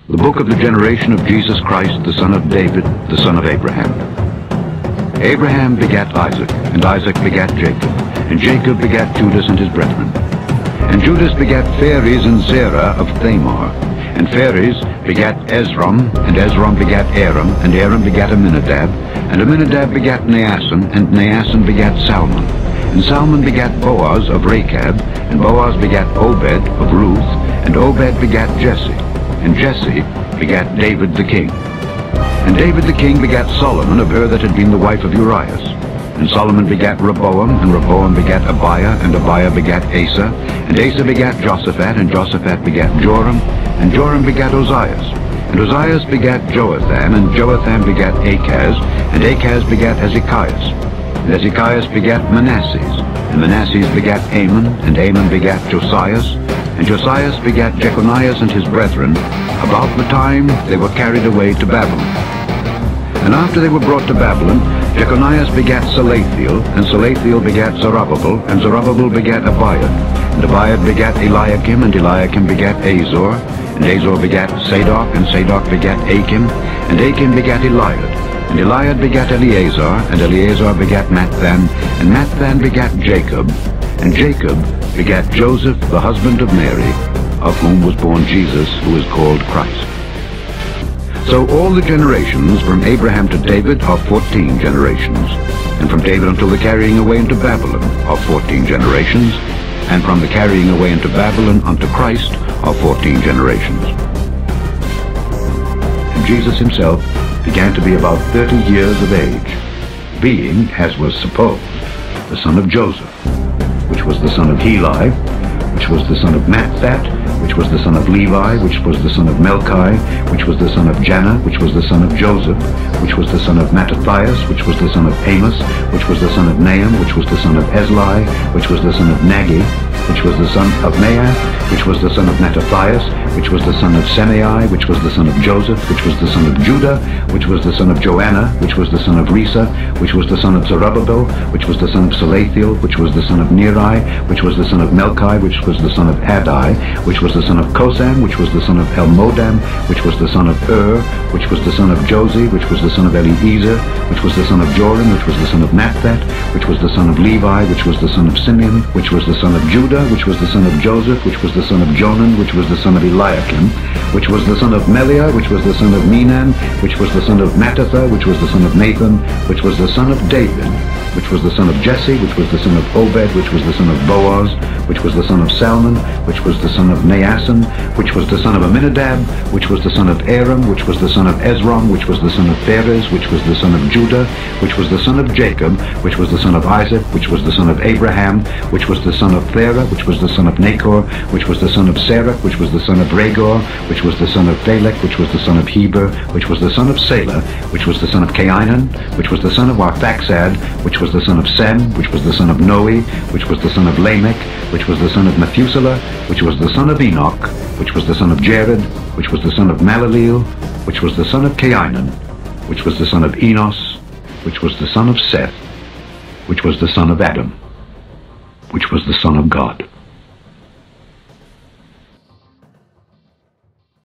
The book of the generation of Jesus Christ, the son of David, the son of Abraham. Abraham begat Isaac, and Isaac begat Jacob, and Jacob begat Judas and his brethren. And Judas begat Phares and Zerah of Thamar, and Phares begat Ezrom, and Ezrom begat Aram, and Aram begat Aminadab, and Aminadab begat Naasson, and Naasson begat Salmon. And Salmon begat Boaz of Rechab, and Boaz begat Obed of Ruth, and Obed begat Jesse, and Jesse begat David the king. And David the king begat Solomon of her that had been the wife of Urias. And Solomon begat Rehoboam, and Rehoboam begat Abiah, and Abiah begat Asa, and Asa begat Josaphat, and Josaphat begat Joram, and Joram begat Ozias. And Ozias begat Joatham, and Joatham begat Achaz, and Achaz begat Hezekias. And Hezekias begat Manasses, and Manasses begat Amon, and Amon begat Josias, and Josias begat Jeconias and his brethren, about the time they were carried away to Babylon. And after they were brought to Babylon, Jeconias begat Salathiel, and Salathiel begat Zerubbabel, and Zerubbabel begat Abiad, and Abiad begat Eliakim, and Eliakim begat Azor, and Azor begat Sadoc, and Sadoc begat Achim, and Achim begat Eliad, and Eliad begat Eleazar, and Eleazar begat Matthan, and Matthan begat Jacob, and Jacob begat Joseph, the husband of Mary, of whom was born Jesus, who is called Christ. So all the generations from Abraham to David are 14 generations, and from David until the carrying away into Babylon are 14 generations, and from the carrying away into Babylon unto Christ are 14 generations. And Jesus himself began to be about 30 years of age, being, as was supposed, the son of Joseph, which was the son of Heli, which was the son of Matthat, which was the son of Levi, which was the son of Melchi, which was the son of Janna, which was the son of Joseph, which was the son of Mattathias, which was the son of Amos, which was the son of Nahum, which was the son of Esli, which was the son of Naggi, which was the son of Maath, which was the son of Mattathias, which was the son of Semei, which was the son of Joseph, which was the son of Judah, which was the son of Joanna, which was the son of Risa, which was the son of Zerubbabel, which was the son of Salathiel, which was the son of Neri, which was the son of Melchi, which was the son of Adai, which was the son of Kosam, which was the son of Elmodam, which was the son of which was the son of Josi, which was the son of Eliezer, which was the son of Joram, which was the son of Matthat, which was the son of Levi, which was the son of Simeon, which was the son of Judah, which was the son of Joseph, which was the son of Jonan, which was the son of Eliakim, which was the son of Meliah, which was the son of Menan, which was the son of Mattatha, which was the son of Nathan, which was the son of David, which was the son of Jesse, which was the son of Obed, which was the son of Boaz, which was the son of Salmon, which was the son of Naasson, which was the son of Aminadab, which was the son of Aram, which was the son of Ezrom, which was the son of Phares, which was the son of Judah, which was the son of Jacob, which was the son of Isaac, which was the son of Abraham, which was the son of Thera, which was the son of Nachor, which was the son of Serach, which was the son of Regor, which was the son of Phalec, which was the son of Heber, which was the son of Salah, which was the son of Cainan, which was the son of Arphaxad, which was the son of Sem, which was the son of Noe, which was the son of Lamech, which was the son of Methuselah, which was the son of Enoch, which was the son of Jared, which was the son of Malaleel, which was the son of Cainan, which was the son of Enos, which was the son of Seth, which was the son of Adam, which was the son of God.